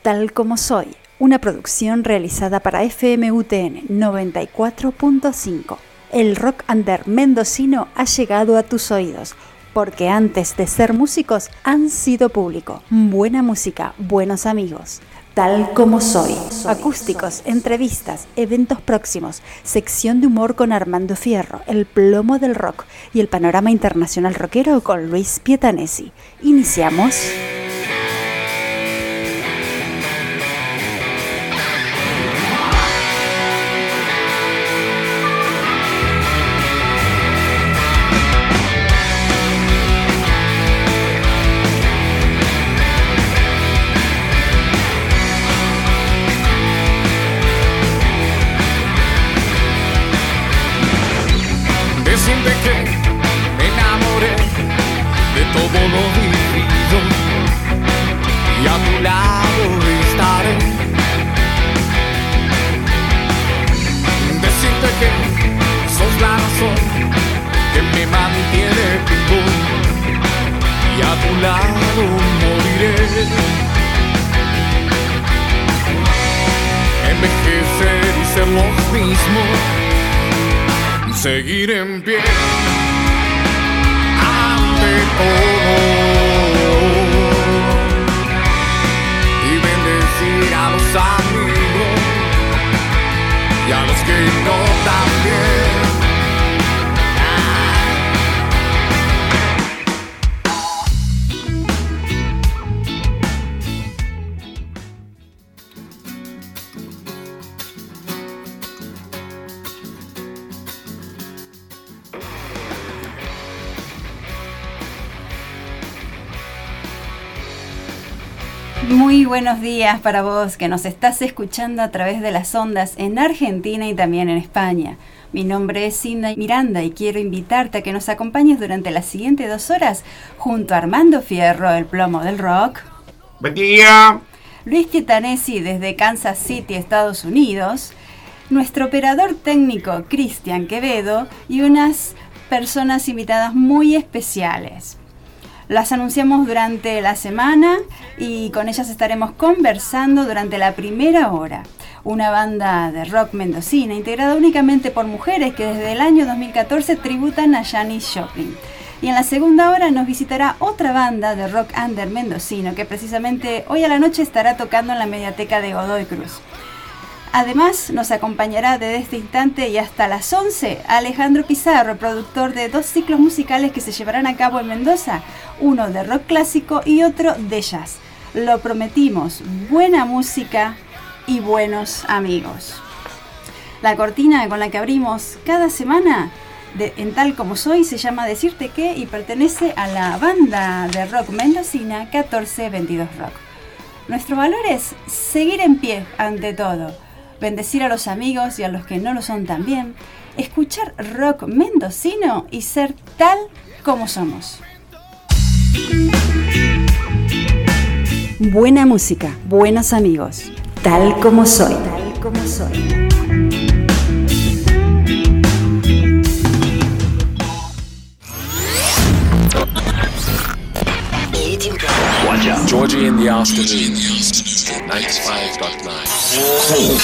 Tal como soy, una producción realizada para FMUTN 94.5. El rock under mendocino ha llegado a tus oídos, porque antes de ser músicos han sido público. Buena música, buenos amigos. Tal como soy. Acústicos, entrevistas, eventos próximos, sección de humor con Armando Fierro, el plomo del rock y el panorama internacional rockero con Luis Pietanesi. Iniciamos. Decirte que me enamoré de todo lo vivido y a tu lado estaré. Decirte que sos la razón que me mantiene vivo y a tu lado moriré. Envejecer y ser los mismos, seguir en pie ante todo y bendecir a los amigos y a los que no también. Muy buenos días para vos que nos estás escuchando a través de las ondas en Argentina y también en España. Mi nombre es Cindy Miranda y quiero invitarte a que nos acompañes durante las siguientes 2 horas junto a Armando Fierro, el plomo del rock. Buen día. Luis Pietanesi desde Kansas City, Estados Unidos. Nuestro operador técnico Cristian Quevedo y unas personas invitadas muy especiales. Las anunciamos durante la semana y con ellas estaremos conversando durante la primera hora. Una banda de rock mendocina integrada únicamente por mujeres que desde el año 2014 tributan a Janis Joplin. Y en la segunda hora nos visitará otra banda de rock under mendocino que precisamente hoy a la noche estará tocando en la Mediateca de Godoy Cruz. Además, nos acompañará desde este instante y hasta las 11 Alejandro Pizarro, productor de 2 ciclos musicales que se llevarán a cabo en Mendoza, uno de rock clásico y otro de jazz. Lo prometimos, buena música y buenos amigos. La cortina con la que abrimos cada semana en Tal Como Soy se llama Decirte Que y pertenece a la banda de rock mendocina 1422 Rock. Nuestro valor es seguir en pie ante todo. Bendecir a los amigos y a los que no lo son también, escuchar rock mendocino y ser tal como somos. Buena música, buenos amigos, tal como soy, tal como soy. Georgie in the afternoon, 95.9. Call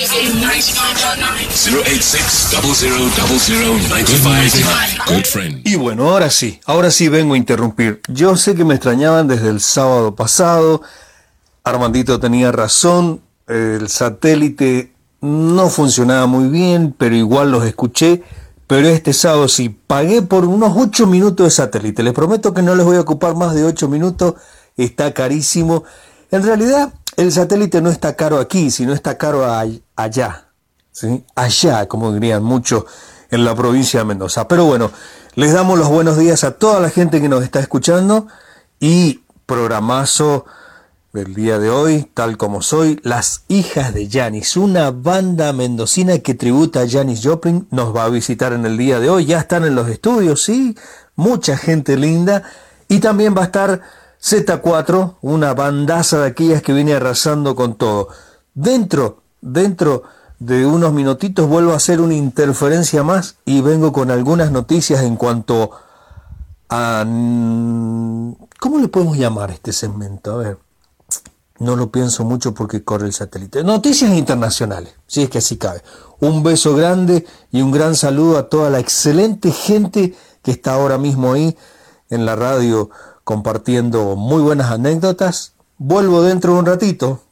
086-0000-959. Good friend. Y bueno, ahora sí vengo a interrumpir. Yo sé que me extrañaban desde el sábado pasado. Armandito tenía razón, el satélite no funcionaba muy bien, pero igual los escuché. Pero este sábado sí, pagué por unos 8 minutos de satélite. Les prometo que no les voy a ocupar más de 8 minutos, está carísimo. En realidad, el satélite no está caro aquí, sino está caro allá, ¿sí? Allá, como dirían muchos en la provincia de Mendoza. Pero bueno, les damos los buenos días a toda la gente que nos está escuchando y programazo del día de hoy, Tal Como Soy, Las Hijas de Janis, una banda mendocina que tributa a Janis Joplin, nos va a visitar en el día de hoy, ya están en los estudios, sí, mucha gente linda, y también va a estar Z4, una bandaza de aquellas que viene arrasando con todo. Dentro de unos minutitos vuelvo a hacer una interferencia más y vengo con algunas noticias en cuanto a... ¿Cómo le podemos llamar a este segmento? A ver... no lo pienso mucho porque corre el satélite. Noticias internacionales, si es que así cabe. Un beso grande y un gran saludo a toda la excelente gente que está ahora mismo ahí en la radio compartiendo muy buenas anécdotas. Vuelvo dentro de un ratito.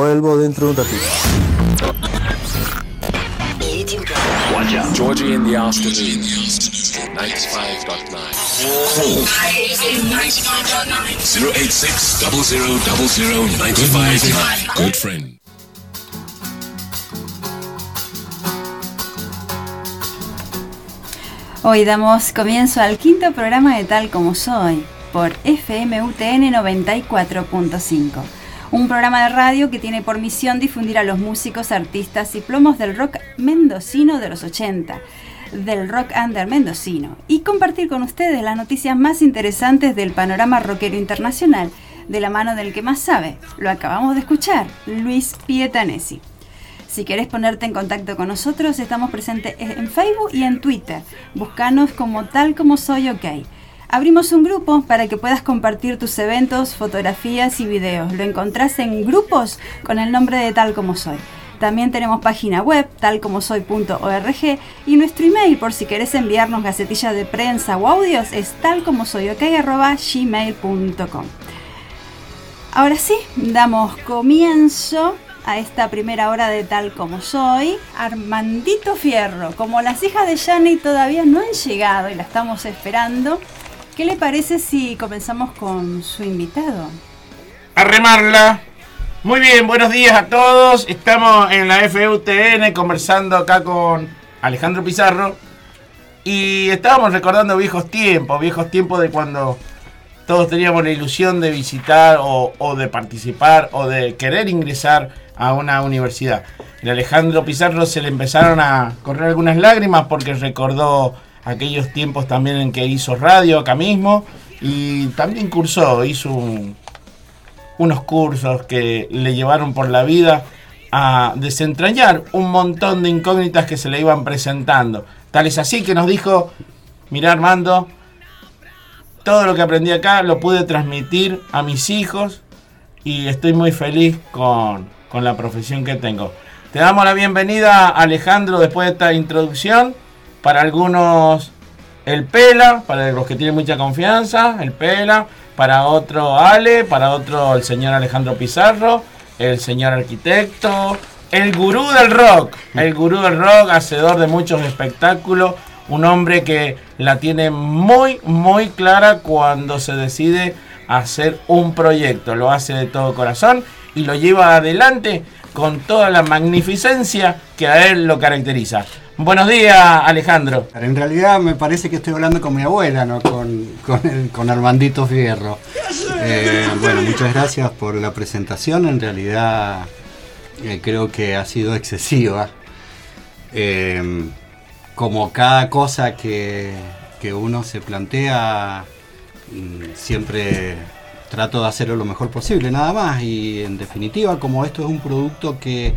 Georgie in the afternoon. 95.9. Call 086-0000-959. Good friend. Hoy damos comienzo al quinto programa de Tal Como Soy por FMUTN 94.5. Un programa de radio que tiene por misión difundir a los músicos, artistas y plomos del rock mendocino de los 80, del rock under mendocino, y compartir con ustedes las noticias más interesantes del panorama rockero internacional, de la mano del que más sabe. Lo acabamos de escuchar, Luis Pietanesi. Si querés ponerte en contacto con nosotros, estamos presentes en Facebook y en Twitter. Búscanos como Tal Como Soy OK. Abrimos un grupo para que puedas compartir tus eventos, fotografías y videos. Lo encontrás en grupos con el nombre de Tal Como Soy. También tenemos página web, talcomosoy.org, y nuestro email, por si querés enviarnos gacetillas de prensa o audios, es talcomosoyok@gmail.com. Ahora sí, damos comienzo a esta primera hora de Tal Como Soy. Armandito Fierro, como las hijas de Yanni todavía no han llegado y la estamos esperando, ¿qué le parece si comenzamos con su invitado? A remarla. Muy bien, buenos días a todos. Estamos en la FUTN conversando acá con Alejandro Pizarro y estábamos recordando viejos tiempos de cuando todos teníamos la ilusión de visitar o de participar o de querer ingresar a una universidad. El Alejandro Pizarro se le empezaron a correr algunas lágrimas porque recordó aquellos tiempos también en que hizo radio acá mismo y también hizo unos cursos que le llevaron por la vida a desentrañar un montón de incógnitas que se le iban presentando. Tal es así que nos dijo: mirá, Armando, todo lo que aprendí acá lo pude transmitir a mis hijos y estoy muy feliz con la profesión que tengo. Te damos la bienvenida, Alejandro, después de esta introducción. Para algunos el Pela, para los que tienen mucha confianza, el Pela. Para otro Ale, para otro el señor Alejandro Pizarro, el señor arquitecto, el gurú del rock, hacedor de muchos espectáculos, un hombre que la tiene muy, muy clara cuando se decide hacer un proyecto. Lo hace de todo corazón y lo lleva adelante con toda la magnificencia que a él lo caracteriza. Buenos días, Alejandro. En realidad me parece que estoy hablando con mi abuela, no con Armandito Fierro. Bueno, muchas gracias por la presentación. En realidad creo que ha sido excesiva. Como cada cosa que uno se plantea, siempre trato de hacerlo lo mejor posible, nada más. Y en definitiva, como esto es un producto que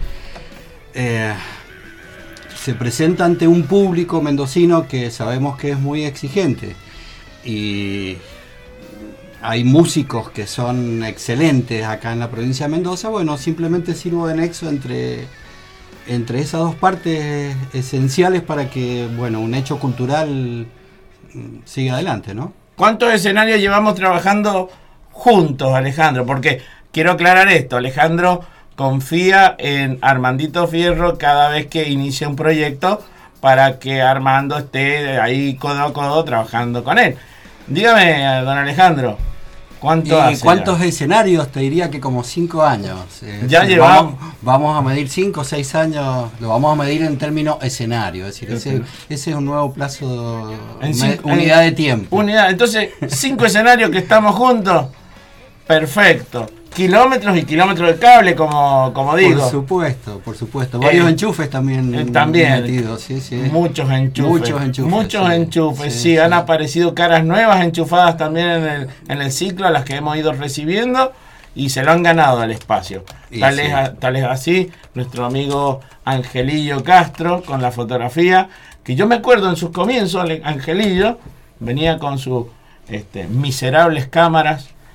se presenta ante un público mendocino que sabemos que es muy exigente y hay músicos que son excelentes acá en la provincia de Mendoza, bueno, simplemente sirvo de nexo entre esas dos partes esenciales para que, bueno, un hecho cultural siga adelante, ¿no? ¿Cuántos escenarios llevamos trabajando juntos, Alejandro? Porque quiero aclarar esto, Alejandro confía en Armandito Fierro cada vez que inicia un proyecto para que Armando esté ahí codo a codo trabajando con él. Dígame, don Alejandro, ¿cuántos escenarios? Te diría que como 5 años. Ya llevamos. Vamos a medir 5 o 6 años, lo vamos a medir en términos escenario, es decir, ese es un nuevo plazo, unidad de tiempo. Entonces, 5 escenarios que estamos juntos, perfecto. Kilómetros y kilómetros de cable, como digo. Por supuesto. Varios enchufes también metidos, sí. Muchos enchufes, sí. Han aparecido caras nuevas enchufadas también en el ciclo, a las que hemos ido recibiendo, y se lo han ganado al espacio. Tal es así nuestro amigo Angelillo Castro con la fotografía, que yo me acuerdo en sus comienzos, Angelillo venía con sus miserables cámaras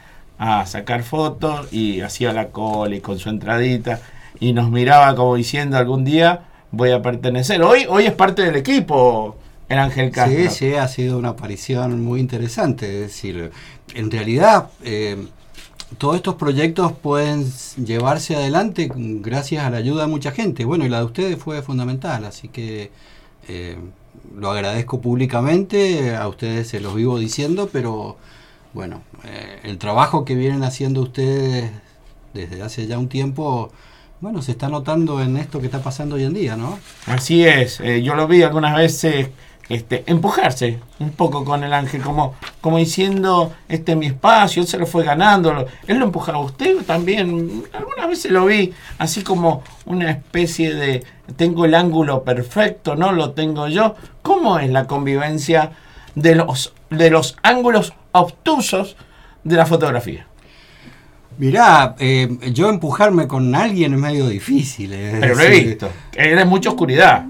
a sacar fotos y hacía la cola y con su entradita y nos miraba como diciendo algún día voy a pertenecer. Hoy es parte del equipo el Ángel Castro. Sí, ha sido una aparición muy interesante. Es decir, en realidad todos estos proyectos pueden llevarse adelante gracias a la ayuda de mucha gente. Bueno, y la de ustedes fue fundamental, así que lo agradezco públicamente, a ustedes se los vivo diciendo, pero bueno, el trabajo que vienen haciendo ustedes desde hace ya un tiempo, bueno, se está notando en esto que está pasando hoy en día, ¿no? Así es, yo lo vi algunas veces empujarse un poco con el Ángel, como diciendo, este es mi espacio, él se lo fue ganando, él lo empujaba a usted también, algunas veces lo vi así como una especie de, tengo el ángulo perfecto, no lo tengo yo. ¿Cómo es la convivencia de los ángulos obtusos de la fotografía? Mirá, yo empujarme con alguien es medio difícil. Pero lo he visto, eres mucha oscuridad.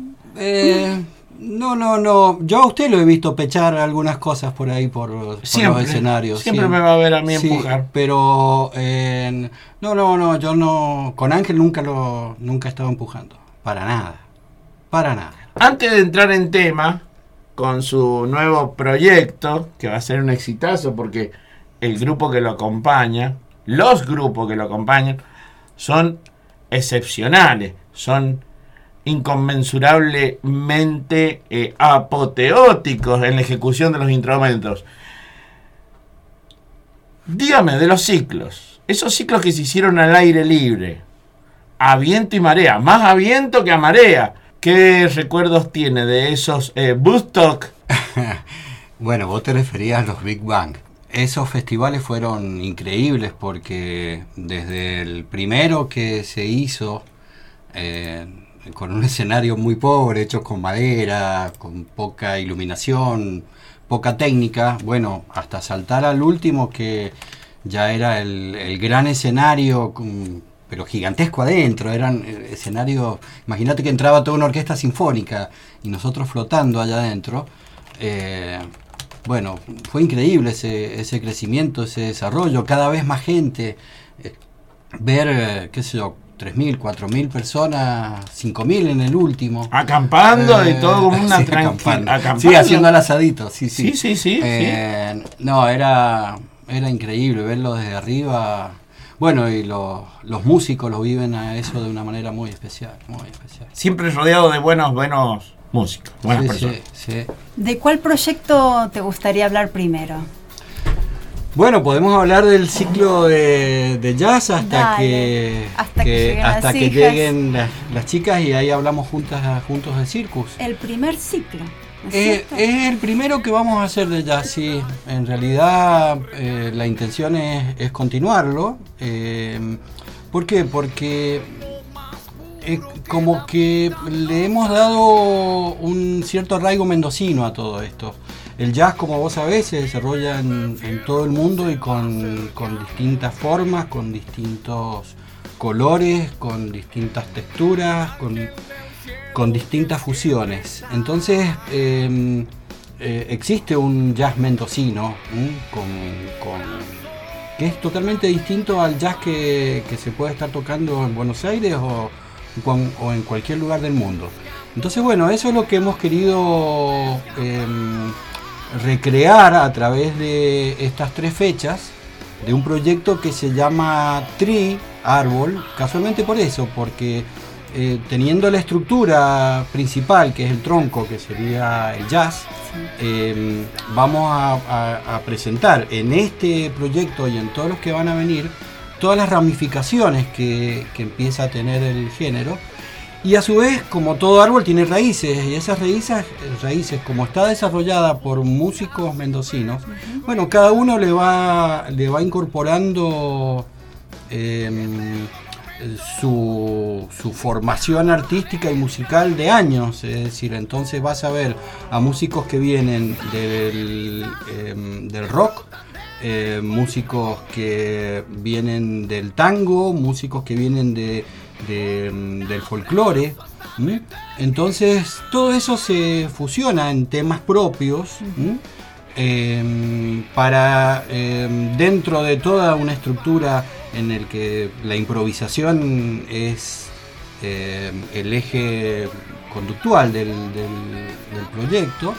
No, yo a usted lo he visto pechar algunas cosas por ahí por los escenarios. Siempre me va a ver a mí empujar. Pero no, yo no, con Ángel nunca he estado empujando, para nada. Antes de entrar en tema con su nuevo proyecto, que va a ser un exitazo porque el grupo que lo acompaña, los grupos que lo acompañan, son excepcionales, son inconmensurablemente apoteóticos en la ejecución de los instrumentos. Dígame de los ciclos, esos ciclos que se hicieron al aire libre, a viento y marea, más a viento que a marea. ¿Qué recuerdos tiene de esos Woodstock? Bueno, vos te referías a los Big Bang. Esos festivales fueron increíbles porque desde el primero que se hizo con un escenario muy pobre, hecho con madera, con poca iluminación, poca técnica, bueno, hasta saltar al último que ya era el gran escenario, pero gigantesco adentro, eran escenarios, imagínate que entraba toda una orquesta sinfónica y nosotros flotando allá adentro. Bueno, fue increíble ese crecimiento, ese desarrollo, cada vez más gente, ver, qué sé yo, 3.000, 4.000 personas, 5.000 en el último. Acampando y todo como una tranquila. Sí, haciendo el asadito, sí. Sí. No, era increíble verlo desde arriba. Bueno, y los músicos lo viven a eso de una manera muy especial, muy especial. Siempre rodeado de buenos músicos, buenas personas. Sí. ¿De cuál proyecto te gustaría hablar primero? Bueno, podemos hablar del ciclo de jazz hasta que lleguen las chicas y ahí hablamos juntos del Circus. El primer ciclo. Es el primero que vamos a hacer de jazz, sí. En realidad la intención es continuarlo. ¿Por qué? Porque como que le hemos dado un cierto arraigo mendocino a todo esto. El jazz, como vos sabés, se desarrolla en todo el mundo y con distintas formas, con distintos colores, con distintas texturas, con distintas fusiones. Entonces existe un jazz mendocino que es totalmente distinto al jazz que se puede estar tocando en Buenos Aires o en cualquier lugar del mundo. Entonces, bueno, eso es lo que hemos querido recrear a través de estas 3 fechas de un proyecto que se llama Tree, árbol, casualmente por eso, porque teniendo la estructura principal, que es el tronco, que sería el jazz, vamos a presentar en este proyecto y en todos los que van a venir todas las ramificaciones que empieza a tener el género. Y a su vez, como todo árbol, tiene raíces, y esas raíces, como está desarrollada por músicos mendocinos, bueno, cada uno le va incorporando su formación artística y musical de años. Es decir, entonces vas a ver a músicos que vienen del rock, músicos que vienen del tango, músicos que vienen del folclore. Entonces todo eso se fusiona en temas propios para dentro de toda una estructura en el que la improvisación es el eje conductual del proyecto,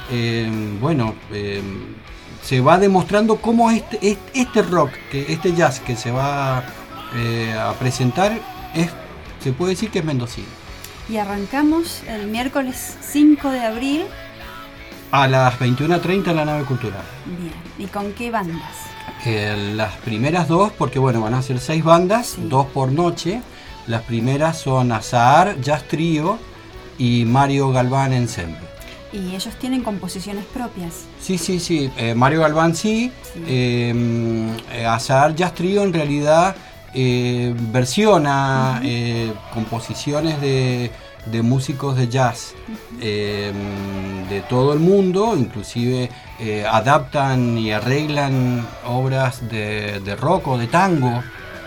se va demostrando cómo este rock, este jazz que se va a presentar, se puede decir que es mendocino. Y arrancamos el miércoles 5 de abril. A las 21:30 en la nave cultural. Bien, ¿y con qué bandas? Las primeras dos, porque van a ser 6 bandas, sí. 2 por noche. Las primeras son Azahar Jazz Trio y Mario Galván Ensemble. ¿Y ellos tienen composiciones propias? Sí. Mario Galván sí. Azahar Jazz Trio en realidad versiona composiciones de músicos de jazz de todo el mundo, inclusive adaptan y arreglan obras de rock o de tango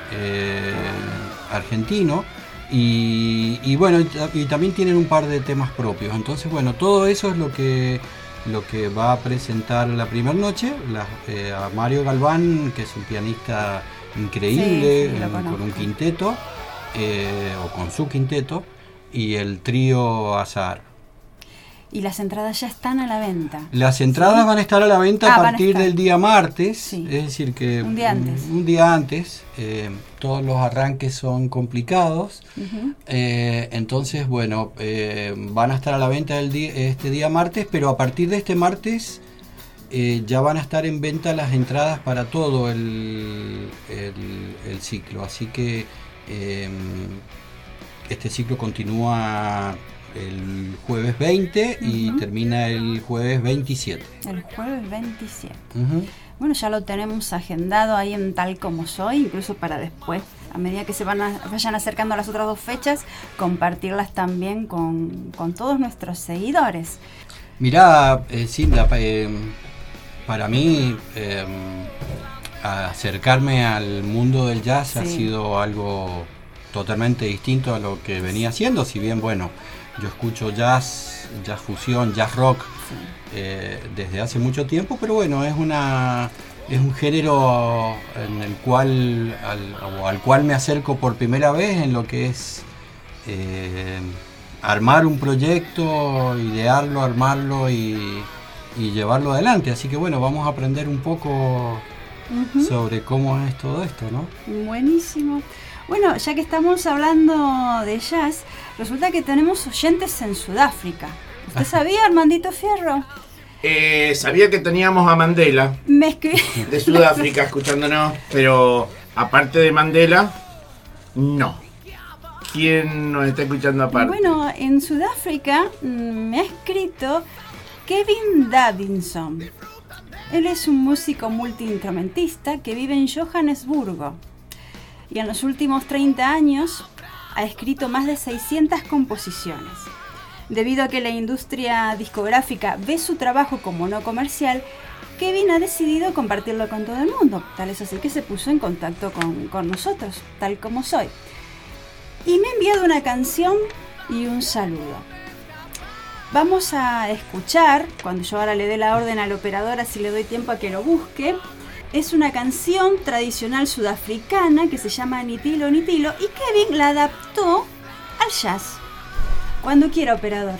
argentino, y también tienen un par de temas propios. Entonces todo eso es lo que va a presentar la primera noche. A Mario Galván, que es un pianista increíble, con un quinteto o con su quinteto, y el trío Azahar. ¿Y las entradas ya están a la venta? Las entradas van a estar a la venta a partir del día martes, sí. Es decir que un día antes. Todos los arranques son complicados, entonces van a estar a la venta este día martes, pero a partir de este martes ya van a estar en venta las entradas para todo el ciclo, así que este ciclo continúa el jueves 20 y termina el jueves 27. El jueves 27. Bueno, ya lo tenemos agendado ahí en Tal Como Soy, incluso para después, a medida que se vayan acercando a las otras 2 fechas, compartirlas también con todos nuestros seguidores. Mirá, Cinda, para mí acercarme al mundo del jazz ha sido algo totalmente distinto a lo que venía haciendo, si bien yo escucho jazz fusión, jazz rock desde hace mucho tiempo, pero es un género en el cual al cual me acerco por primera vez en lo que es armar un proyecto, idearlo, armarlo y llevarlo adelante. Así que vamos a aprender un poco sobre cómo es todo esto, ¿no? Buenísimo. Bueno, ya que estamos hablando de jazz, resulta que tenemos oyentes en Sudáfrica. ¿Usted sabía, Armandito Fierro? Sabía que teníamos a Mandela de Sudáfrica escuchándonos, pero aparte de Mandela, no. ¿Quién nos está escuchando aparte? Bueno, en Sudáfrica me ha escrito Kevin Davidson. Él es un músico multiinstrumentista que vive en Johannesburgo. Y en los últimos 30 años ha escrito más de 600 composiciones. Debido a que la industria discográfica ve su trabajo como no comercial, Kevin ha decidido compartirlo con todo el mundo. Tal es así que se puso en contacto con nosotros, Tal Como Soy. Y me ha enviado una canción y un saludo. Vamos a escuchar, cuando yo ahora le dé la orden al operador, así le doy tiempo a que lo busque. Es una canción tradicional sudafricana que se llama Nitilo Nitilo y Kevin la adaptó al jazz. Cuando quiera, operador.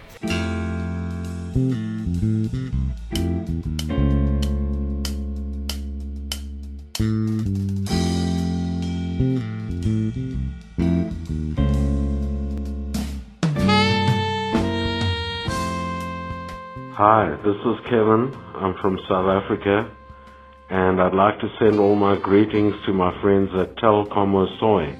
Hi, this is Kevin. I'm from South Africa. And I'd like to send all my greetings to my friends at Tal Como Soy.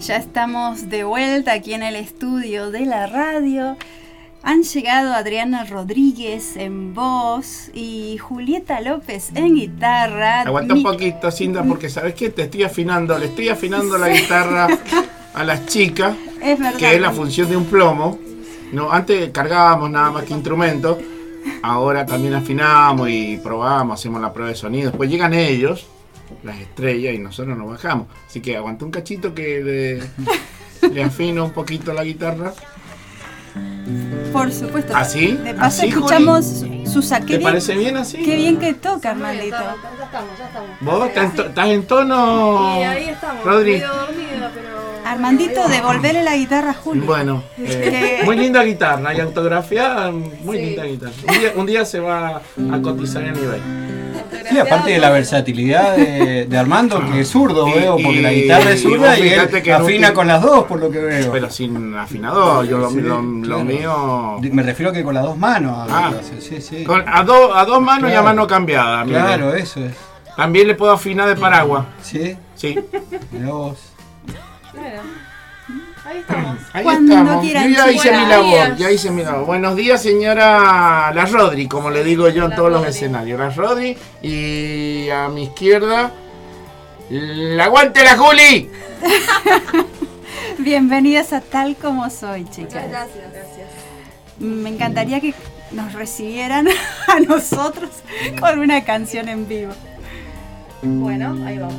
Ya estamos de vuelta aquí en el estudio de la radio. Han llegado Adriana Rodríguez en voz y Julieta López en guitarra. Aguanta un poquito, Cinda, porque ¿sabes qué? Le estoy afinando la guitarra a las chicas, Es verdad. que es la función de un plomo. No, antes cargábamos nada más que instrumentos, ahora también afinamos y probamos, hacemos la prueba de sonido. Después llegan ellos, las estrellas, y nosotros nos bajamos. Así que aguanta un cachito que le afino un poquito la guitarra. Por supuesto. ¿Así? De paso ¿Así, escuchamos Susa. ¿Te parece bien así? Qué bien que toca, Armandito. Ya estamos. ¿Vos estás en tono, Y ahí estamos, Rodri? medio dormida, pero... Armandito, devolverle la guitarra a Julio. Bueno, muy linda guitarra y autografiada, muy linda guitarra. Un día se va a cotizar a nivel. Sí, aparte de la versatilidad de Armando, que es zurdo, veo, porque la guitarra es zurda y él afina con las dos, por lo que veo. Pero sin afinador, yo lo claro. mío... Me refiero que con las dos manos. Ah, sí. A dos manos y a Claro. mano cambiada. mire. Claro, eso es. También le puedo afinar de paraguas. Sí, Sí. mirá vos. Bueno, ahí estamos. Ahí Cuando estamos. quieran, Yo ya hice chicos. mi labor, ya hice mi labor. Buenos días, señora La Rodri, como le digo yo en todos los escenarios. La Rodri, y a mi izquierda, ¡la aguante la Juli! Bienvenidas a Tal Como Soy, chicas. Gracias. Me encantaría que nos recibieran a nosotros con una canción en vivo. Bueno, ahí vamos.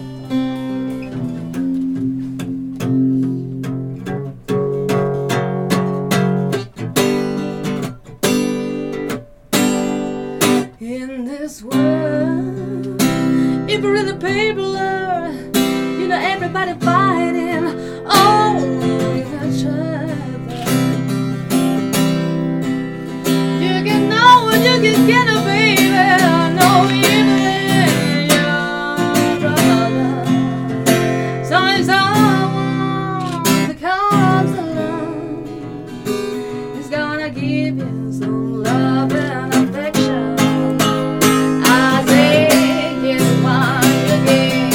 In this world, if you're really popular, you know everybody fighting on each other. You can know what you can get, baby. I know you and your brother. Sometimes someone that comes along is gonna give you some love and affection. I say, get what you get.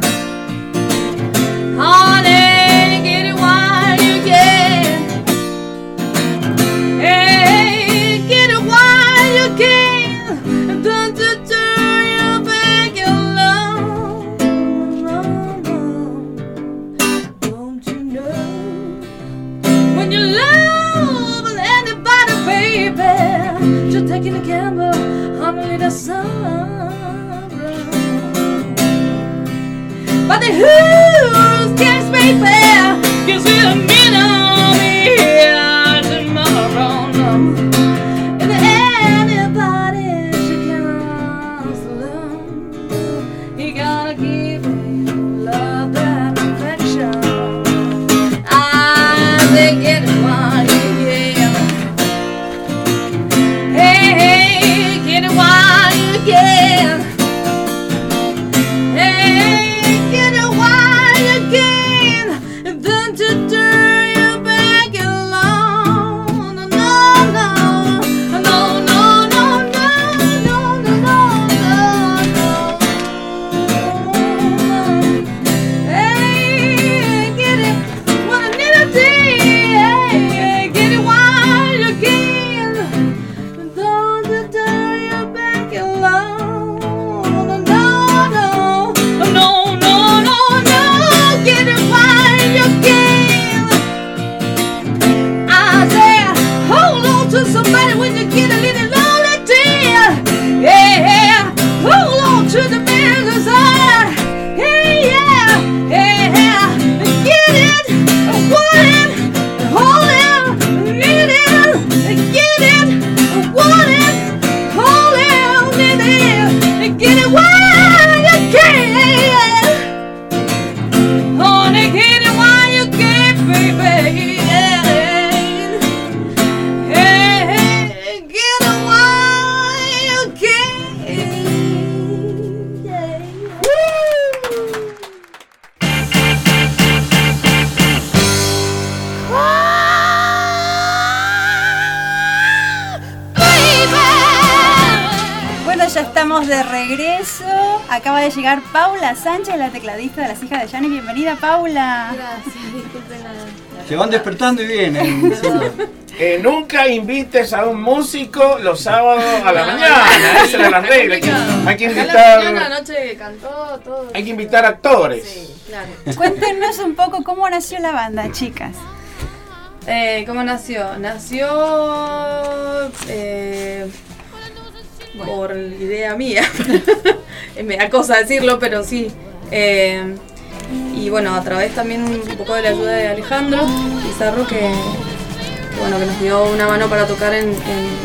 Honey, get it while you can. Hey, get it while you can. Don't you turn your back and love. Don't you know? When you love anybody, baby, you're taking a gamble on a little sorrow. But the who's gets baby gives you a minute here tomorrow. And anybody she comes along, he gotta give you love and affection. I say get it while you can. Hey, get it while you can. Hey, get it while you can. Don't you turn your back alone. No, no, no, no, no, no, no, no, no, no, no. acaba de llegar Paula Sánchez, la tecladista de Las Hijas de Janis. Bienvenida, Paula. Gracias, disculpen la... Se van despertando y vienen. Nunca invites a un músico los sábados a la mañana. Esa era la regla. Hay que invitar. La noche cantó todo. Hay que invitar actores. Sí, claro. Cuéntenos un poco cómo nació la banda, chicas. ¿Cómo nació? Nació por idea mía. Me da cosa decirlo, pero sí. Y bueno, a través también un poco de la ayuda de Alejandro Pizarro, que nos dio una mano para tocar en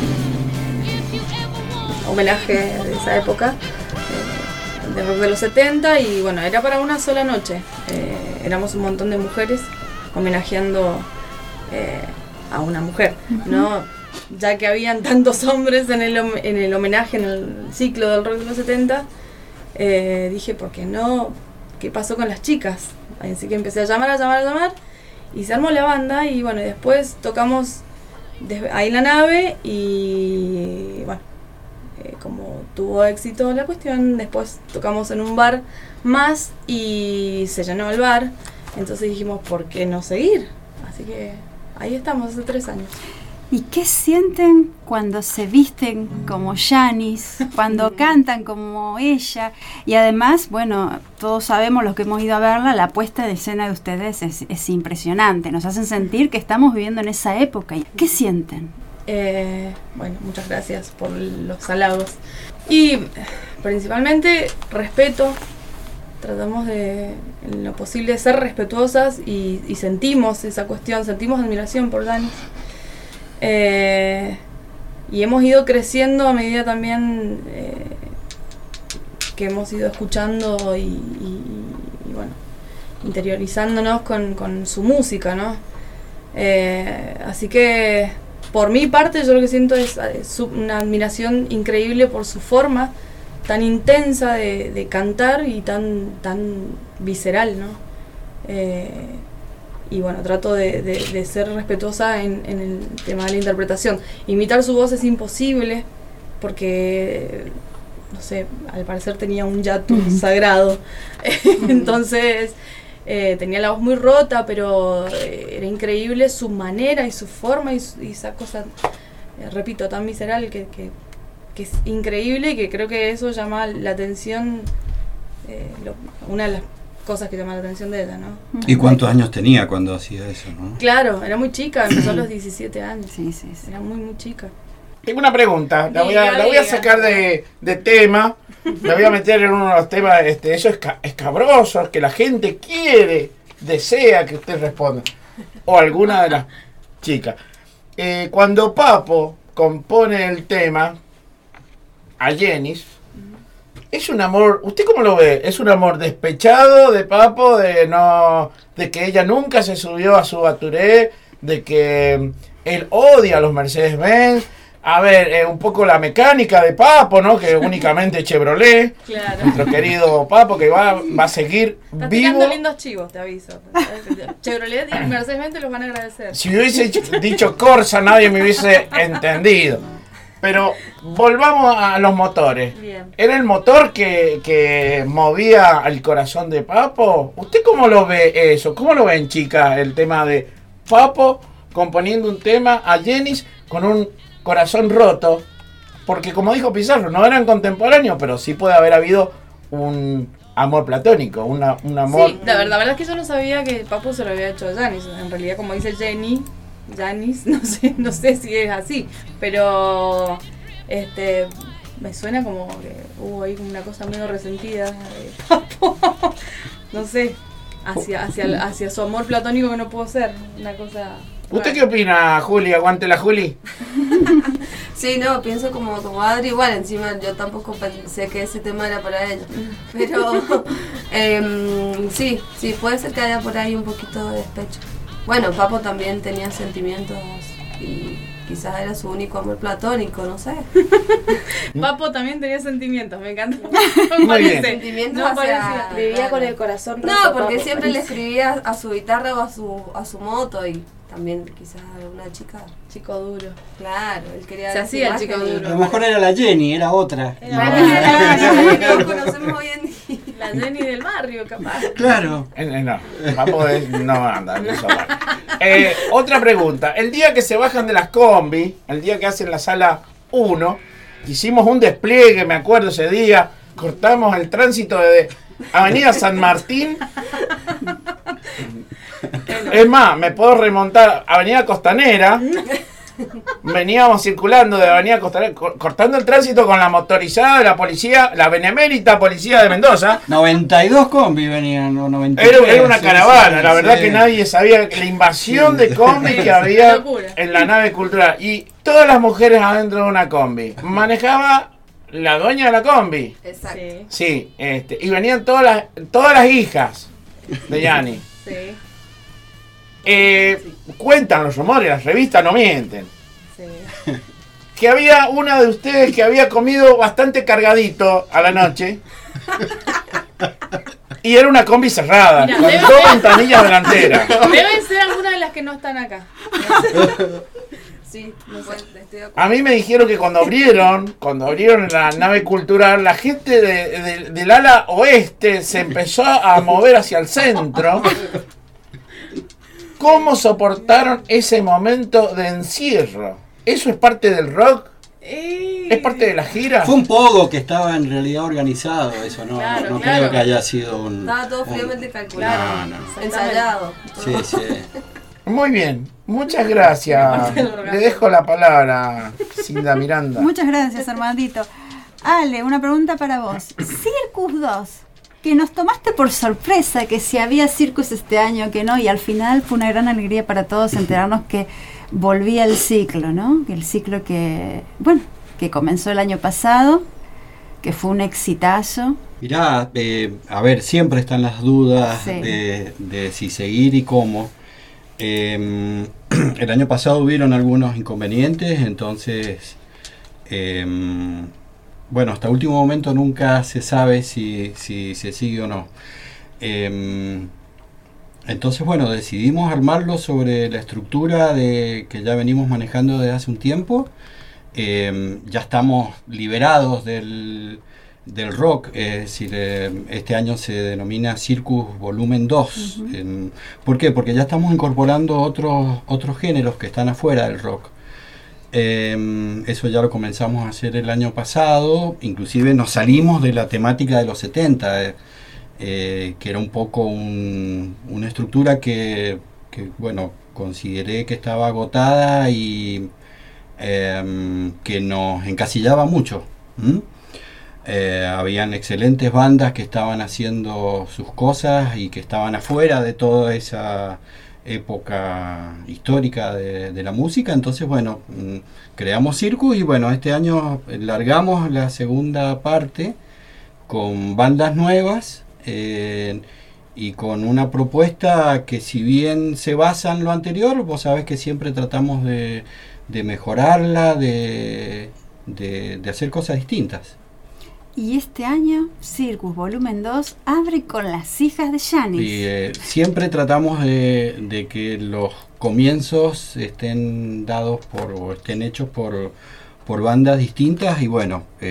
homenaje de esa época, de rock de los 70, y bueno, era para una sola noche. Éramos un montón de mujeres homenajeando a una mujer, ¿no? Ya que habían tantos hombres en el homenaje, en el ciclo del rock de los 70, dije, ¿por qué no? ¿Qué pasó con las chicas? Así que empecé a llamar, y se armó la banda, y bueno, después tocamos ahí en la nave, y bueno, como tuvo éxito la cuestión, después tocamos en un bar más, y se llenó el bar, entonces dijimos, ¿por qué no seguir? Así que ahí estamos, hace 3 años. ¿Y qué sienten cuando se visten como Janis, cuando cantan como ella? Y además, bueno, todos sabemos, los que hemos ido a verla, la puesta de escena de ustedes es impresionante. Nos hacen sentir que estamos viviendo en esa época. ¿Qué sienten? Bueno, muchas gracias por los halagos. Y principalmente respeto. Tratamos de, en lo posible, ser respetuosas y sentimos esa cuestión, sentimos admiración por Janis. Y hemos ido creciendo a medida también que hemos ido escuchando y bueno, interiorizándonos con su música, ¿no? Así que por mi parte yo lo que siento es una admiración increíble por su forma tan intensa de cantar y tan visceral, ¿no? Y bueno, trato de ser respetuosa en el tema de la interpretación. Imitar su voz es imposible porque, no sé, al parecer tenía un yato sagrado. Entonces tenía la voz muy rota, pero era increíble su manera y su forma y esa cosa, repito, tan visceral que es increíble, y que creo que eso llama la atención, una de las cosas que llama la atención de ella, ¿no? ¿Y cuántos años tenía cuando hacía eso, no? Claro, era muy chica, empezó a los 17 años. Sí. Era muy chica. Tengo una pregunta, la voy a sacar de tema, la voy a meter en uno de los temas, esos escabrosos que la gente desea que usted responda, o alguna de las chicas. Cuando Papo compone el tema a Janis, es un amor, ¿usted cómo lo ve? ¿Es un amor despechado de Papo, de que ella nunca se subió a su Baturé, de que él odia a los Mercedes-Benz? A ver, un poco la mecánica de Papo, ¿no? Que únicamente Chevrolet. Claro. Nuestro querido Papo, que va a seguir Estás vivo. tirando lindos chivos, te aviso. Chevrolet y Mercedes-Benz te los van a agradecer. Si hubiese dicho Corsa, nadie me hubiese entendido. Pero volvamos a los motores. Bien. ¿Era el motor que movía el corazón de Papo? ¿Usted cómo lo ve eso? ¿Cómo lo ven, chicas, el tema de Papo componiendo un tema a Janis con un corazón roto? Porque como dijo Pizarro, no eran contemporáneos, pero sí puede haber habido un amor platónico, un amor... Sí, la verdad es que yo no sabía que Papo se lo había hecho a Janis. En realidad, como dice Janis, no sé si es así, pero me suena como que hubo ahí como una cosa medio resentida de Papo, no sé, hacia su amor platónico, que no pudo ser, una cosa... ¿Usted qué opina, Juli? ¿Aguante la Juli? Sí, no, pienso como Adri, igual encima yo tampoco pensé que ese tema era para ella, pero sí, puede ser que haya por ahí un poquito de despecho. Bueno, Papo también tenía sentimientos y quizás era su único amor platónico, no sé. Papo también tenía sentimientos, me encanta. Muy bien. Sentimientos No hacia... parecía. Vivía con el corazón roto. No, porque Papo, siempre le escribía a su guitarra o a su moto y también quizás alguna chica. Chico duro. Claro, él quería... Se hacía el chico A duro. lo mejor era la Jenny, era otra. que lo conocemos hoy en día. La Jenny del barrio, capaz. Claro. No, no anda en eso. Otra pregunta. El día que se bajan de las combi, el día que hacen la sala 1, hicimos un despliegue, me acuerdo ese día, cortamos el tránsito de Avenida San Martín. Es más, me puedo remontar Avenida Costanera. Veníamos circulando de Avenida Costanera, cortando el tránsito con la motorizada de la policía, la benemérita policía de Mendoza. 92 combi venían, o 93. Era una caravana, sí, la verdad sí. que nadie sabía la invasión de combi que había en la nave cultural. Y todas las mujeres adentro de una combi. Manejaba la dueña de la combi. Exacto. Sí, y venían todas las hijas de Yanni. Sí. Cuentan los rumores, las revistas no mienten. Sí. Que había una de ustedes que había comido bastante cargadito a la noche. Y era una combi cerrada, Mira, con dos ventanillas delanteras. Deben ser algunas de las que no están acá. Sí, no sé, estoy de acuerdo. A mí me dijeron que cuando abrieron la nave cultural, la gente del ala oeste se empezó a mover hacia el centro. ¿Cómo soportaron ese momento de encierro? ¿Eso es parte del rock? ¿Es parte de la gira? Fue un poco que estaba en realidad organizado, eso no, Claro, no claro. creo que haya sido un... Estaba todo fríamente calculado, No. ensayado. Sí, sí. Muy bien, muchas gracias. Le dejo la palabra, Cinda Miranda. Muchas gracias, Armandito. Ale, una pregunta para vos. Circus 2, que nos tomaste por sorpresa que si había Circus este año, que no, y al final fue una gran alegría para todos enterarnos que volvía el ciclo, ¿no? El ciclo que comenzó el año pasado, que fue un exitazo. Mirá, a ver, siempre están las dudas Sí. de si seguir y cómo. El año pasado hubieron algunos inconvenientes, entonces, hasta último momento nunca se sabe si se sigue o no. Entonces, decidimos armarlo sobre la estructura que ya venimos manejando desde hace un tiempo. Ya estamos liberados del rock, es decir, este año se denomina Circus Volumen 2. Uh-huh. ¿Por qué? Porque ya estamos incorporando otros géneros que están afuera del rock. Eso ya lo comenzamos a hacer el año pasado, inclusive nos salimos de la temática de los 70, que era un poco una estructura que consideré que estaba agotada y que nos encasillaba mucho. Habían excelentes bandas que estaban haciendo sus cosas y que estaban afuera de toda esa época histórica de la música. Entonces creamos Circus y este año largamos la segunda parte con bandas nuevas y con una propuesta que, si bien se basa en lo anterior, vos sabés que siempre tratamos de mejorarla, de hacer cosas distintas. Y este año, Circus Volumen 2 abre con las hijas de Janis. Y siempre tratamos de que los comienzos estén dados o estén hechos por bandas distintas. Y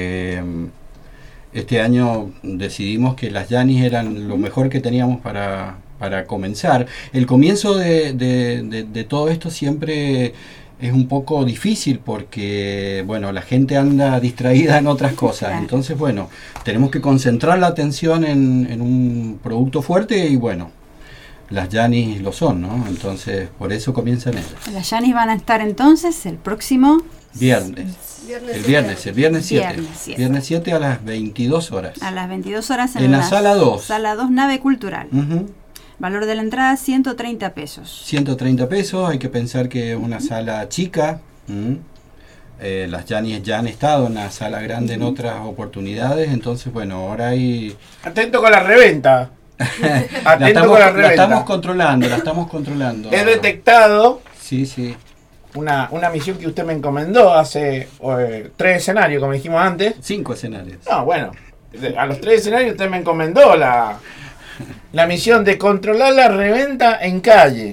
este año decidimos que las Janis eran lo mejor que teníamos para comenzar. El comienzo de todo esto siempre es un poco difícil porque la gente anda distraída en otras cosas. Claro. Entonces tenemos que concentrar la atención en un producto fuerte y las Janis lo son, ¿no? Entonces por eso comienzan ellas. Las Janis van a estar entonces el próximo Viernes 7. Viernes 7 a las 22 horas. a las 22 horas En la sala 2. Sala 2, nave cultural. Ujú. Valor de la entrada, 130 pesos. 130 pesos, hay que pensar que es una sala chica. Las Janis ya han estado en la sala grande en otras oportunidades, entonces ahora hay... Atento con la reventa. La estamos controlando. He detectado Sí. una misión que usted me encomendó hace 3 escenarios, como dijimos antes. 5 escenarios. No, a los 3 escenarios usted me encomendó la misión de controlar la reventa en calle.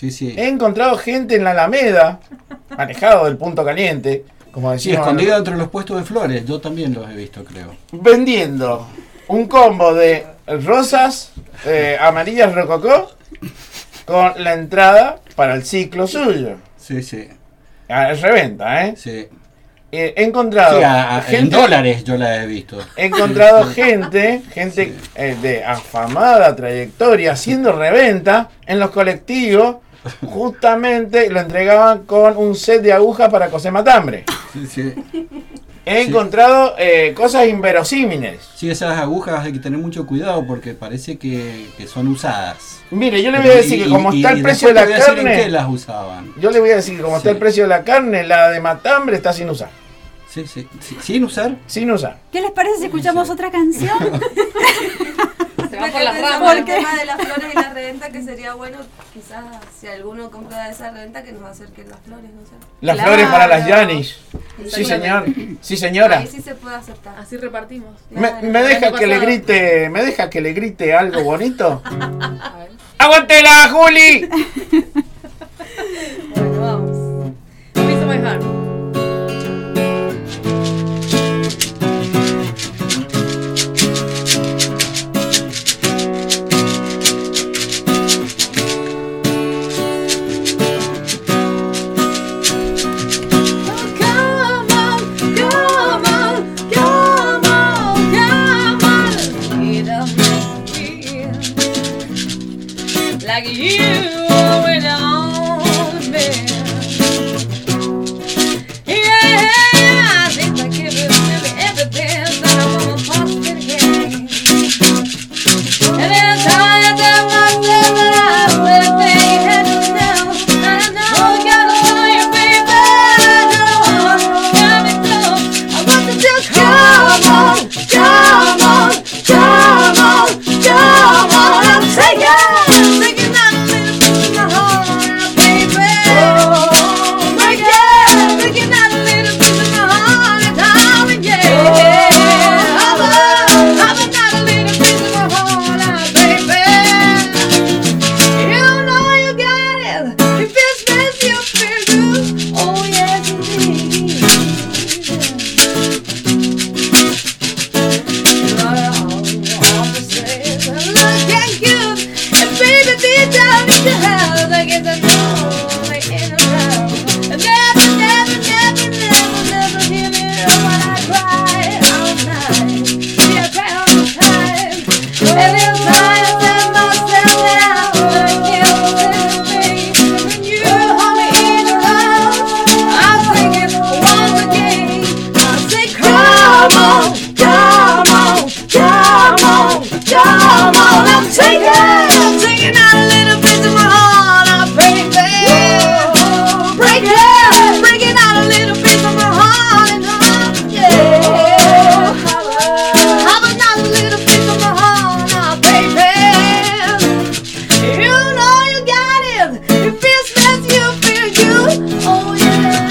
Sí. He encontrado gente en la Alameda, alejado del punto caliente, como Sí, decíamos, escondido entre los puestos de flores. Yo también los he visto, creo. vendiendo un combo de rosas amarillas rococó con la entrada para el ciclo suyo. Sí. Es reventa, ¿eh? Sí. He encontrado En dólares yo la he visto. He encontrado gente de afamada trayectoria haciendo reventa en los colectivos. Justamente lo entregaban con un set de agujas para coser matambre. Sí. He encontrado cosas inverosímiles. Sí, esas agujas hay que tener mucho cuidado porque parece que son usadas. Mire, yo le voy a decir que como está el precio de la carne, ¿en qué las usaban? yo le voy a decir que como está el precio de la carne, la de matambre está sin usar. Sí. ¿Sin usar? Sin usar. ¿Qué les parece si escuchamos otra canción? Se va por las Pensamos ramas. el tema de las flores y la reventa, que sería bueno, quizás si alguno compra esa reventa, que nos acerquen las flores, no sé. Las Claro. flores para las Yanis. Sí, señor. Sí, señora. Ahí sí se puede aceptar. Así repartimos. ¿Me deja El año que le pasado. grite, me deja que le grite algo bonito? A ver. ¡Aguántela, Juli! Bueno, vamos. Piece of my heart. Like you always on me. Yeah, I think I give it really everything that I want to possibly gain. And it's hard to myself that I will think and know. And I know I gotta know you, baby. I know got me through. I want to just come on, come on, come on, come on. I'm taking out a little piece of my heart, baby. Breaking out a little piece of my heart, darling, yeah. Hopping out a little piece of my heart, baby. You know you got it. If it's makes you feel good, oh yes indeed. Looking good, and baby, be down in the house. I guess I know I ain't around. Never hear me when I cry all night. Yeah, I cry all the time. And it's time I tell myself that I can't live, baby. When you hold me in your arms, I'm singing once again. I say, come on, come on, come on, come on. I'm taking out a little piece of my heart, baby. Breaking out a little piece of my heart, yeah. Hopping out a little piece of my heart, baby. You know you got it. If it makes you feel good, oh yeah.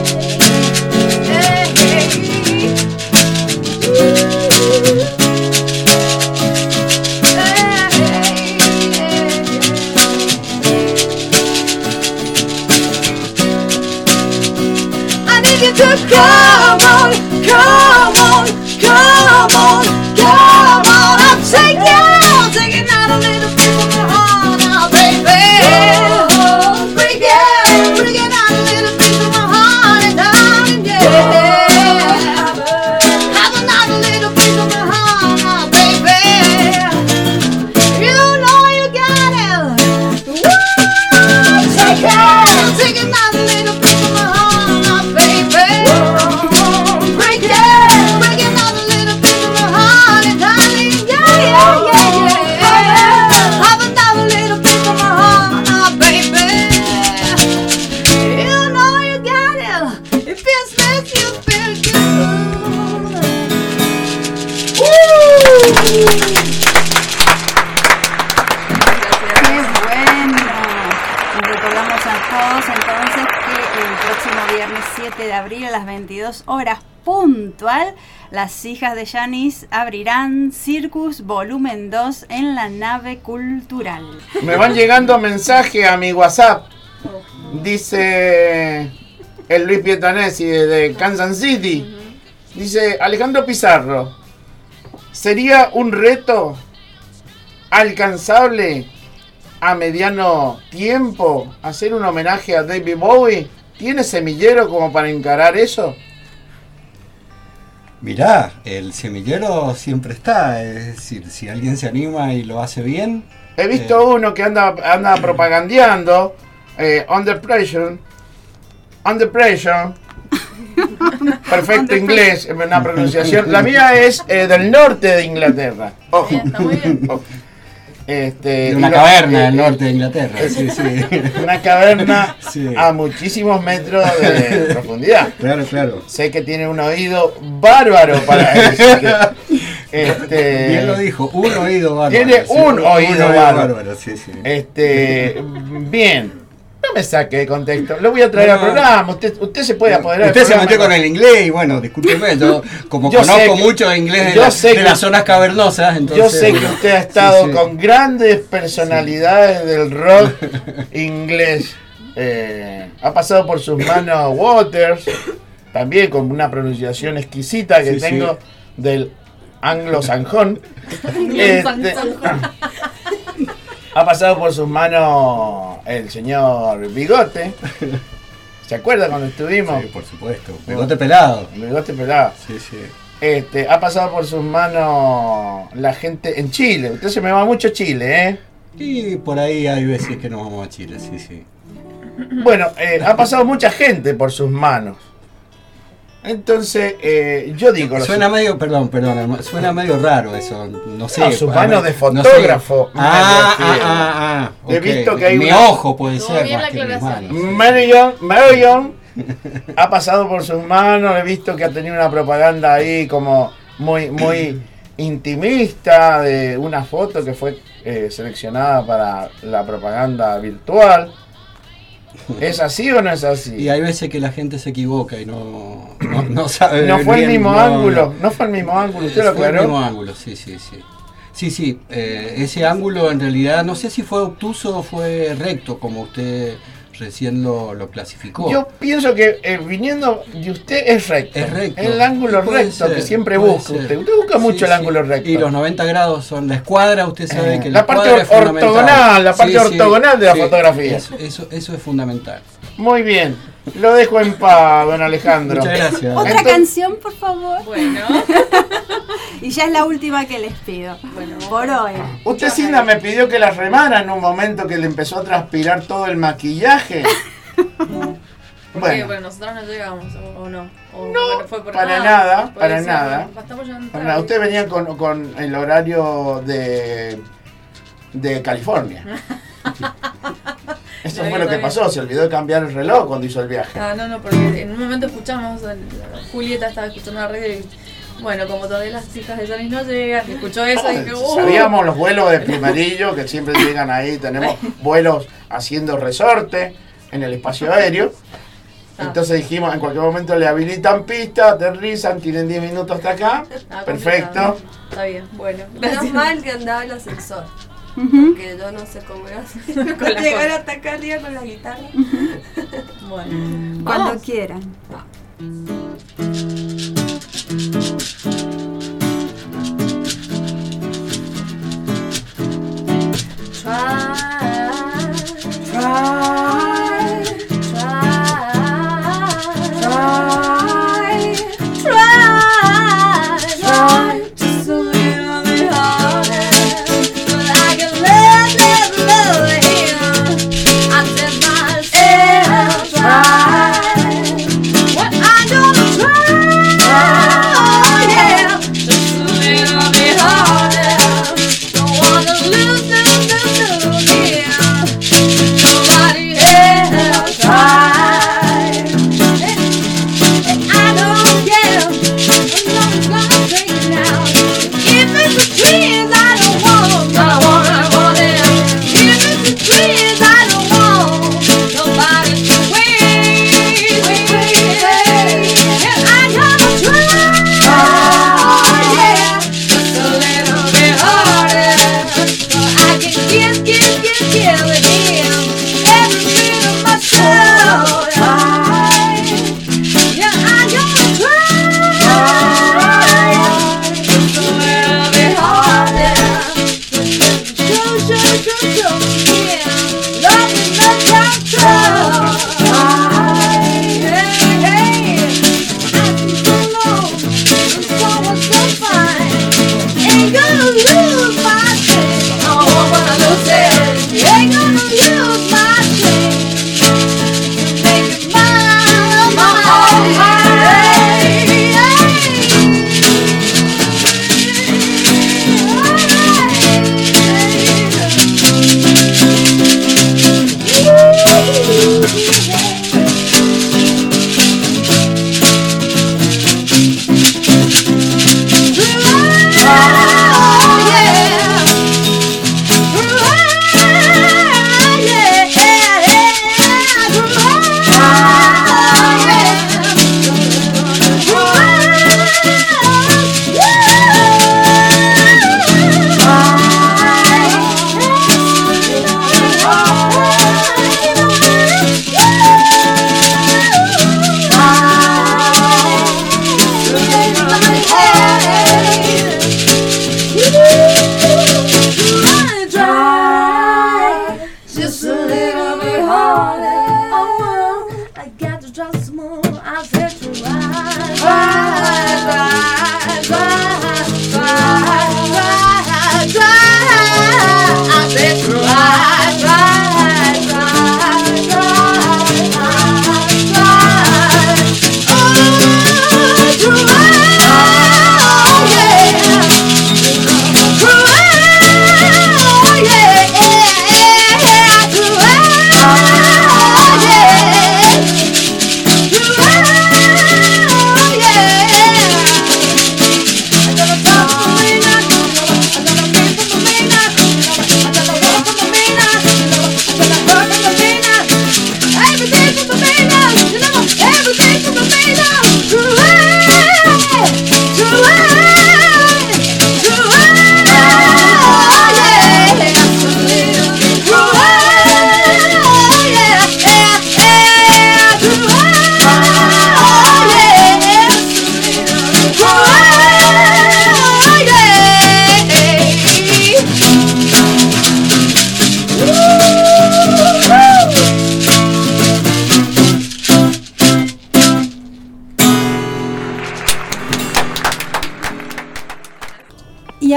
I need you to come on, come on, come on, come on. I'm taking out a little piece of my heart now, baby. Breaking out a little piece of my heart, darling, yeah. Having out a little piece of my heart now, baby. You know you got it. Woo! Taking out a little piece of my heart now, baby. Breaking out a little piece of my heart, darling, yeah. Having out a little piece of my heart now, baby. You know you got it. If it makes you feel good. ¡Qué bueno! Les recordamos a todos entonces que el próximo viernes 7 de abril a las 22 horas puntual, las hijas de Janis abrirán Circus Volumen 2 en la nave cultural. Me van llegando mensajes a mi WhatsApp. Dice el Luis Pietanesi de Kansas City. Dice Alejandro Pizarro, ¿sería un reto alcanzable a mediano tiempo hacer un homenaje a David Bowie? ¿Tiene semillero como para encarar eso? Mirá, el semillero siempre está, es decir, si alguien se anima y lo hace bien. He visto uno que anda propagandeando Under Pressure. Perfecto inglés, una pronunciación. La mía es del norte de Inglaterra. Ojo. Está muy bien. De una caverna del norte de Inglaterra. Sí, sí. Una caverna sí. A muchísimos metros de profundidad. Claro, claro. Sé que tiene un oído bárbaro para eso. Bien lo dijo, un oído bárbaro. Tiene sí, un oído bárbaro. Sí, sí. Bien. No me saque de contexto. Lo voy a traer al programa. Usted se puede apoderar. Usted se metió con el inglés y bueno, discúlpeme, yo conozco mucho inglés de las zonas cavernosas. Entonces, yo sé que usted ha estado con grandes personalidades del rock inglés. Ha pasado por sus manos Waters, también con una pronunciación exquisita que tengo del anglo-sanjón. Ha pasado por sus manos el señor Bigote. ¿Se acuerda cuando estuvimos? Sí, por supuesto. Bigote pelado. Bigote pelado. Sí, sí. Ha pasado por sus manos la gente en Chile. Usted se me va mucho a Chile, ¿eh? Y por ahí hay veces que nos vamos a Chile, sí, sí. Bueno, ha pasado mucha gente por sus manos. Entonces, yo digo... Suena medio, perdón, suena medio raro eso, no sé. No, sus manos de fotógrafo. No sé. He okay. visto que hay mi ojo puede ser bien más la que mis manos. Marion ha pasado por sus manos, he visto que ha tenido una propaganda ahí como muy intimista de una foto que fue seleccionada para la propaganda virtual. ¿Es así o no es así? Y hay veces que la gente se equivoca y no sabe. No fue el mismo ángulo. No fue el mismo ángulo. ¿Usted lo aclaró? Fue el mismo ángulo, sí. Sí, ese ángulo en realidad no sé si fue obtuso o fue recto, como usted recién lo clasificó. Yo pienso que viniendo de usted es recto. Es recto. El ángulo recto que siempre busca usted. Usted busca mucho el ángulo recto. Y los 90 grados son la escuadra, usted sabe que la parte ortogonal, la parte ortogonal de la fotografía. Eso es fundamental. Muy bien. Lo dejo en paz, don Alejandro. Muchas gracias. Otra canción, por favor. Bueno. Y ya es la última que les pido. Bueno, por hoy. Usted, Cinda, me pidió que la remara en un momento que le empezó a transpirar todo el maquillaje. Bueno, nosotros no llegamos, o no. O no, bueno, fue por para nada. Usted venía con el horario de California. Eso fue lo que pasó, se olvidó de cambiar el reloj cuando hizo el viaje. No, porque en un momento escuchamos, Julieta estaba escuchando la radio y bueno, como todavía las hijas de Janis no llegan, escuchó eso y dije, sabíamos los vuelos de primerillo que siempre llegan ahí, tenemos vuelos haciendo resorte en el espacio aéreo. Entonces dijimos, en cualquier momento le habilitan pista, aterrizan, tienen 10 minutos hasta acá. Perfecto. Está bien, bueno. Menos mal que andaba el ascensor. Porque yo no sé cómo iba a hacer llegar hasta acá arriba con la guitarra. Bueno, cuando quieran. Yeah.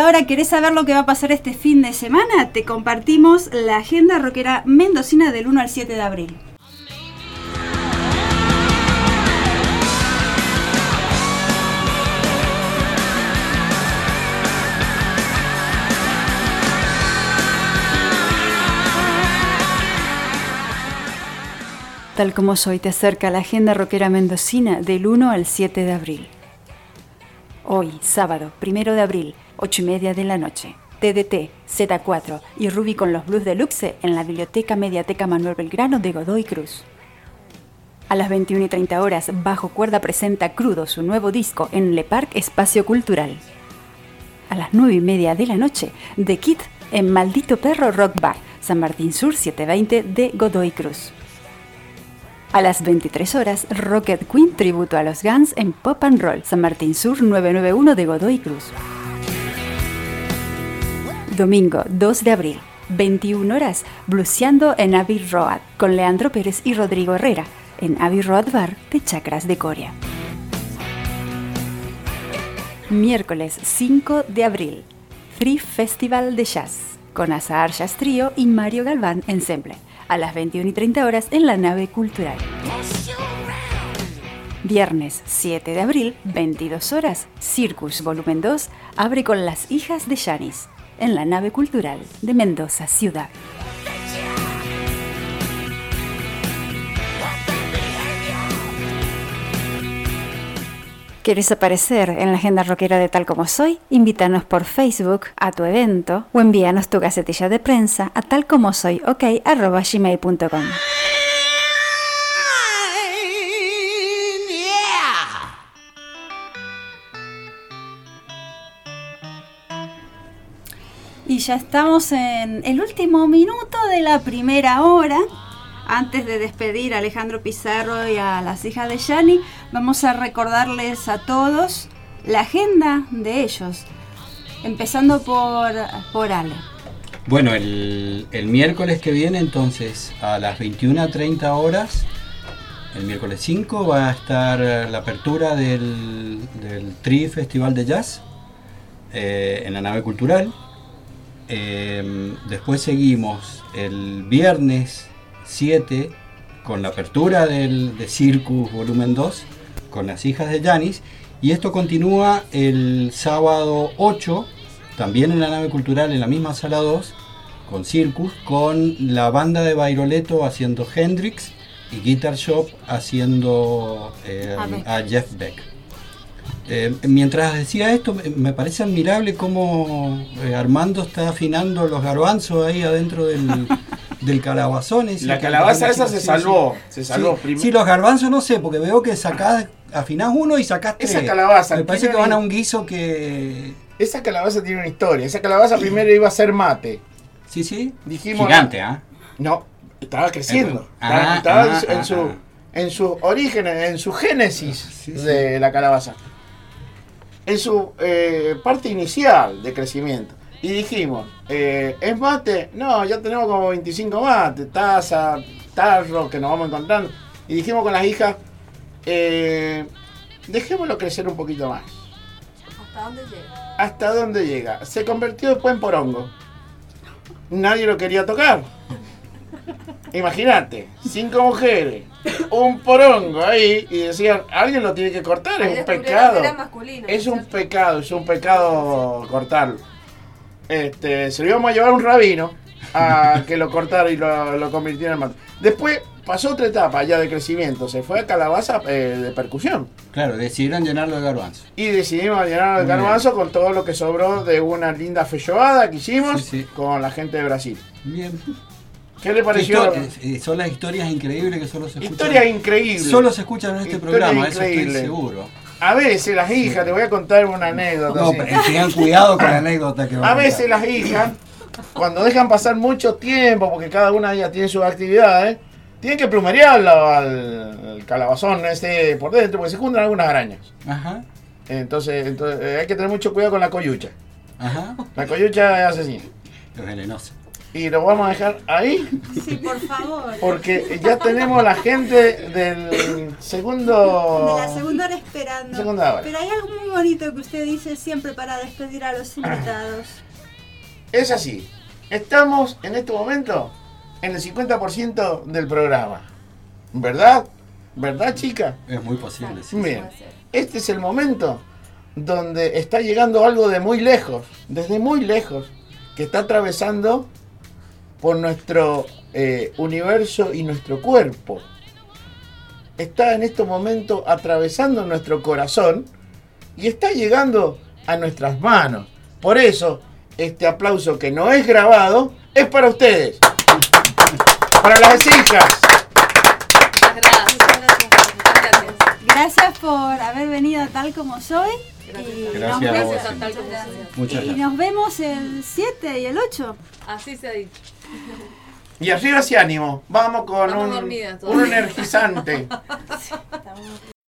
ahora querés saber lo que va a pasar este fin de semana, te compartimos la agenda rockera mendocina del 1 al 7 de abril. Tal como soy te acerca la agenda rockera mendocina del 1 al 7 de abril. Hoy, sábado, 1 de abril, 8:30 de la noche. TDT, Z4 y Ruby con los Blues Deluxe en la Biblioteca Mediateca Manuel Belgrano de Godoy Cruz. A las 21:30 horas, Bajo Cuerda presenta Crudo, su nuevo disco, en Le Parc Espacio Cultural. A las 9:30 de la noche, The Kid en Maldito Perro Rock Bar, San Martín Sur 720 de Godoy Cruz. A las 23 horas, Rocket Queen tributo a los Guns en Pop and Roll, San Martín Sur 991 de Godoy Cruz. Domingo 2 de abril, 21 horas, Blueseando en Abbey Road, con Leandro Pérez y Rodrigo Herrera, en Abbey Road Bar de Chacras de Coria. Miércoles 5 de abril, Free Festival de Jazz, con Azahar Jazz Trio y Mario Galván Ensemble, a las 21:30 horas en la Nave Cultural. Viernes 7 de abril, 22 horas, Circus Volumen 2 abre con Las Hijas de Yanis, en la Nave Cultural de Mendoza Ciudad. ¿Quieres aparecer en la agenda rockera de Tal Como Soy? Invítanos por Facebook a tu evento o envíanos tu gacetilla de prensa a talcomosoyok@gmail.com. Y ya estamos en el último minuto de la primera hora. Antes de despedir a Alejandro Pizarro y a las hijas de Yani, vamos a recordarles a todos la agenda de ellos, empezando por Ale. Bueno, el miércoles que viene, entonces, a las 21:30 horas, el miércoles 5, va a estar la apertura del Tri Festival de Jazz en la Nave Cultural. Después seguimos el viernes 7 con la apertura de Circus Volumen 2 con Las Hijas de Yanis, y esto continúa el sábado 8 también en la Nave Cultural, en la misma sala 2 con Circus, con la banda de Bairoleto haciendo Hendrix y Guitar Shop haciendo a Jeff Beck. Mientras decía esto, me parece admirable cómo Armando está afinando los garbanzos ahí adentro del calabazón. La calabaza esa se salvó. Se salvó primero. Sí, los garbanzos no sé, porque veo que afinás uno y sacás tres. Esa calabaza. Me parece que van a un guiso que... Esa calabaza tiene una historia. Esa calabaza primero iba a ser mate. Sí, sí. Dijimos, gigante, ¿ah? No, estaba creciendo. Estaba en sus orígenes, en su génesis de la calabaza. En su parte inicial de crecimiento. Y dijimos, ¿es mate? No, ya tenemos como 25 mates, taza, tarro, que nos vamos encontrando. Y dijimos con las hijas, dejémoslo crecer un poquito más. ¿Hasta dónde llega? ¿Hasta dónde llega? Se convirtió después en porongo. Nadie lo quería tocar. Imagínate, 5 mujeres, un porongo ahí, y decían, alguien lo tiene que cortar, es un pecado. Es un pecado cortarlo. Se lo íbamos a llevar a un rabino a que lo cortara y lo convirtiera en mate. Después pasó otra etapa ya de crecimiento, se fue a calabaza de percusión. Claro, decidieron llenarlo de garbanzo. Y decidimos llenarlo de garbanzo con todo lo que sobró de una linda feijoada que hicimos con la gente de Brasil. Bien. ¿Qué le pareció? Son las historias increíbles que solo se escuchan. Historias increíbles. Solo se escuchan en este programa, eso estoy seguro. A veces las hijas, te voy a contar una anécdota. No, pero tengan cuidado con la anécdota que a veces las hijas, cuando dejan pasar mucho tiempo, porque cada una de ellas tiene sus actividades, tienen que plumerearlo al calabazón por dentro, porque se juntan algunas arañas. Ajá. Entonces hay que tener mucho cuidado con la coyucha. Ajá. La coyucha es asesina. Es venenosa. Y lo vamos a dejar ahí. Sí, por favor. Porque ya tenemos la gente del segundo... De la segunda hora esperando. Segunda hora. Pero hay algo muy bonito que usted dice siempre para despedir a los invitados. Es así. Estamos en este momento en el 50% del programa. ¿Verdad? ¿Verdad, chica? Es muy posible, sí. Bien. Este es el momento donde está llegando algo de muy lejos, desde muy lejos, que está atravesando por nuestro universo y nuestro cuerpo. Está en este momento atravesando nuestro corazón y está llegando a nuestras manos. Por eso, este aplauso que no es grabado es para ustedes. Para las hijas. Gracias por haber venido tal como soy. Y Gracias nos a vemos, vos. Muchas y gracias. nos vemos el 7 y el 8. Así se ha dicho. Y arriba ese ánimo. Vamos con Estamos un dormidas todavía. energizante.